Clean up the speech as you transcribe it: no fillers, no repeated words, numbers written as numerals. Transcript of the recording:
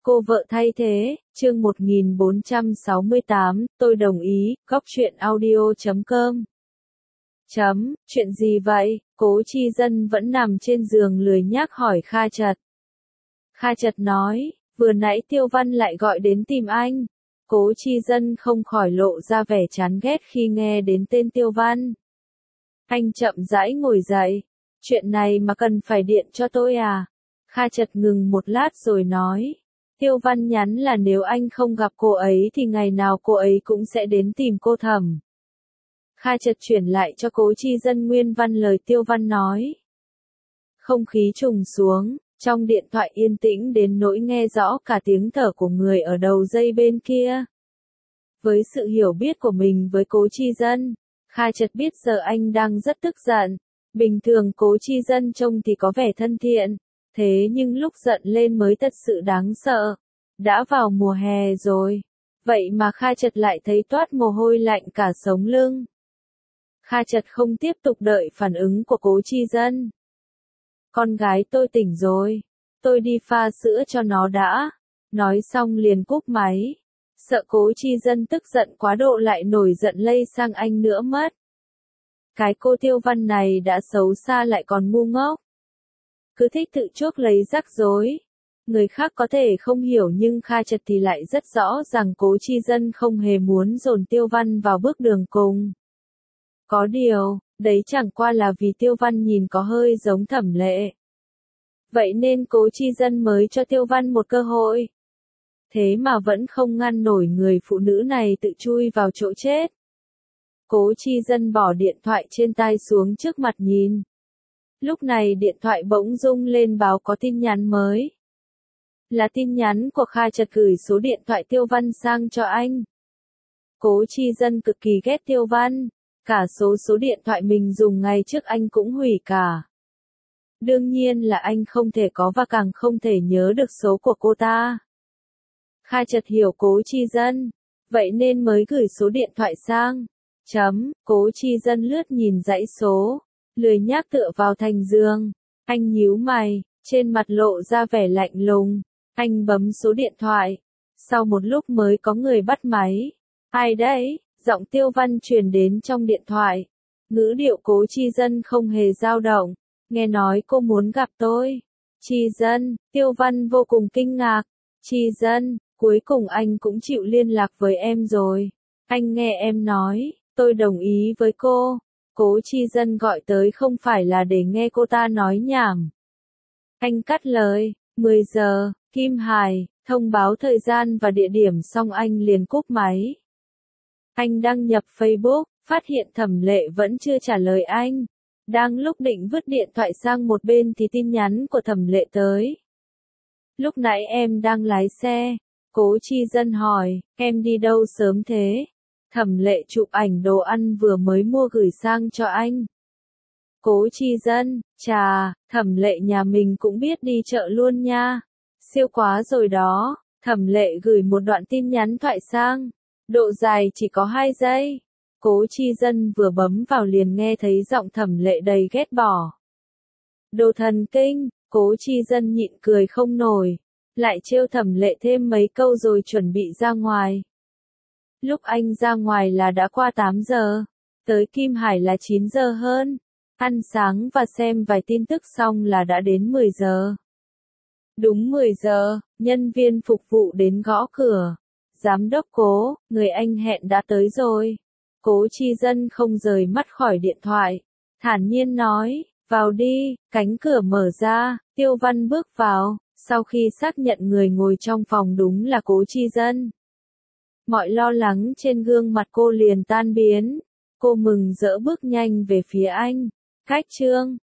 Cô vợ thay thế, chương 1468, tôi đồng ý, góc truyện audio.com. Chuyện gì vậy? Cố Chi Dân vẫn nằm trên giường lười nhác hỏi Kha Chật. Kha Chật nói, vừa nãy Tiêu Văn lại gọi đến tìm anh. Cố Chi Dân không khỏi lộ ra vẻ chán ghét khi nghe đến tên Tiêu Văn. Anh chậm rãi ngồi dậy. Chuyện này mà cần phải điện cho tôi à? Kha Chật ngừng một lát rồi nói. Tiêu Văn nhắn là nếu anh không gặp cô ấy thì ngày nào cô ấy cũng sẽ đến tìm cô Thẩm. Kha Chật chuyển lại cho Cố Chi Dân nguyên văn lời Tiêu Văn nói. Không khí trùng xuống, trong điện thoại yên tĩnh đến nỗi nghe rõ cả tiếng thở của người ở đầu dây bên kia. Với sự hiểu biết của mình với Cố Chi Dân, Kha Chật biết giờ anh đang rất tức giận. Bình thường Cố Chi Dân trông thì có vẻ thân thiện, thế nhưng lúc giận lên mới thật sự đáng sợ. Đã vào mùa hè rồi, vậy mà Kha Chật lại thấy toát mồ hôi lạnh cả sống lưng. Kha Chật không tiếp tục đợi phản ứng của Cố Chi Dân. Con gái tôi tỉnh rồi, tôi đi pha sữa cho nó đã. Nói xong liền cúp máy. Sợ Cố Chi Dân tức giận quá độ lại nổi giận lây sang anh nữa mất. Cái cô Tiêu Văn này đã xấu xa lại còn ngu ngốc. Cứ thích tự chuốc lấy rắc rối. Người khác có thể không hiểu nhưng Kha Chật thì lại rất rõ rằng Cố Chi Dân không hề muốn dồn Tiêu Văn vào bước đường cùng. Có điều, đấy chẳng qua là vì Tiêu Văn nhìn có hơi giống Thẩm Lệ. Vậy nên Cố Chi Dân mới cho Tiêu Văn một cơ hội. Thế mà vẫn không ngăn nổi người phụ nữ này tự chui vào chỗ chết. Cố Chi Dân bỏ điện thoại trên tai xuống trước mặt nhìn. Lúc này điện thoại bỗng rung lên báo có tin nhắn mới. Là tin nhắn của Kha Chật gửi số điện thoại Tiêu Văn sang cho anh. Cố Chi Dân cực kỳ ghét Tiêu Văn. Cả số điện thoại mình dùng ngày trước anh cũng hủy cả. Đương nhiên là anh không thể có và càng không thể nhớ được số của cô ta. Kha Chật hiểu Cố Chi Dân, vậy nên mới gửi số điện thoại sang. Cố Chi Dân lướt nhìn dãy số, lười nhác tựa vào thành giường. Anh nhíu mày, trên mặt lộ ra vẻ lạnh lùng. Anh bấm số điện thoại. Sau một lúc mới có người bắt máy. Ai đấy? Giọng Tiêu Văn truyền đến trong điện thoại. Ngữ điệu Cố Chi Dân không hề dao động. Nghe nói cô muốn gặp tôi. Chi Dân, Tiêu Văn vô cùng kinh ngạc. Chi Dân, cuối cùng anh cũng chịu liên lạc với em rồi. Anh nghe em nói, tôi đồng ý với cô. Cố Chi Dân gọi tới không phải là để nghe cô ta nói nhảm. Anh cắt lời, 10 giờ, Kim Hải, thông báo thời gian và địa điểm xong anh liền cúp máy. Anh đăng nhập Facebook, phát hiện Thẩm Lệ vẫn chưa trả lời anh. Đang lúc định vứt điện thoại sang một bên thì tin nhắn của Thẩm Lệ tới. Lúc nãy em đang lái xe. Cố Chi Dân hỏi, em đi đâu sớm thế? Thẩm Lệ chụp ảnh đồ ăn vừa mới mua gửi sang cho anh. Cố Chi Dân, chà, Thẩm Lệ nhà mình cũng biết đi chợ luôn nha. Siêu quá rồi đó. Thẩm Lệ gửi một đoạn tin nhắn thoại sang. Độ dài chỉ có 2 giây. Cố Chi Dân vừa bấm vào liền nghe thấy giọng Thẩm Lệ đầy ghét bỏ. Đồ thần kinh, Cố Chi Dân nhịn cười không nổi. Lại trêu Thẩm Lệ thêm mấy câu rồi chuẩn bị ra ngoài. Lúc anh ra ngoài là đã qua 8 giờ. Tới Kim Hải là 9 giờ hơn. Ăn sáng và xem vài tin tức xong là đã đến 10 giờ. Đúng 10 giờ, nhân viên phục vụ đến gõ cửa. Giám đốc Cố, người anh hẹn đã tới rồi. Cố Chi Dân không rời mắt khỏi điện thoại. Thản nhiên nói, vào đi, cánh cửa mở ra, Tiêu Văn bước vào. Sau khi xác nhận người ngồi trong phòng đúng là Cố Chi Dân. Mọi lo lắng trên gương mặt cô liền tan biến. Cô mừng rỡ bước nhanh về phía anh. Khách trương,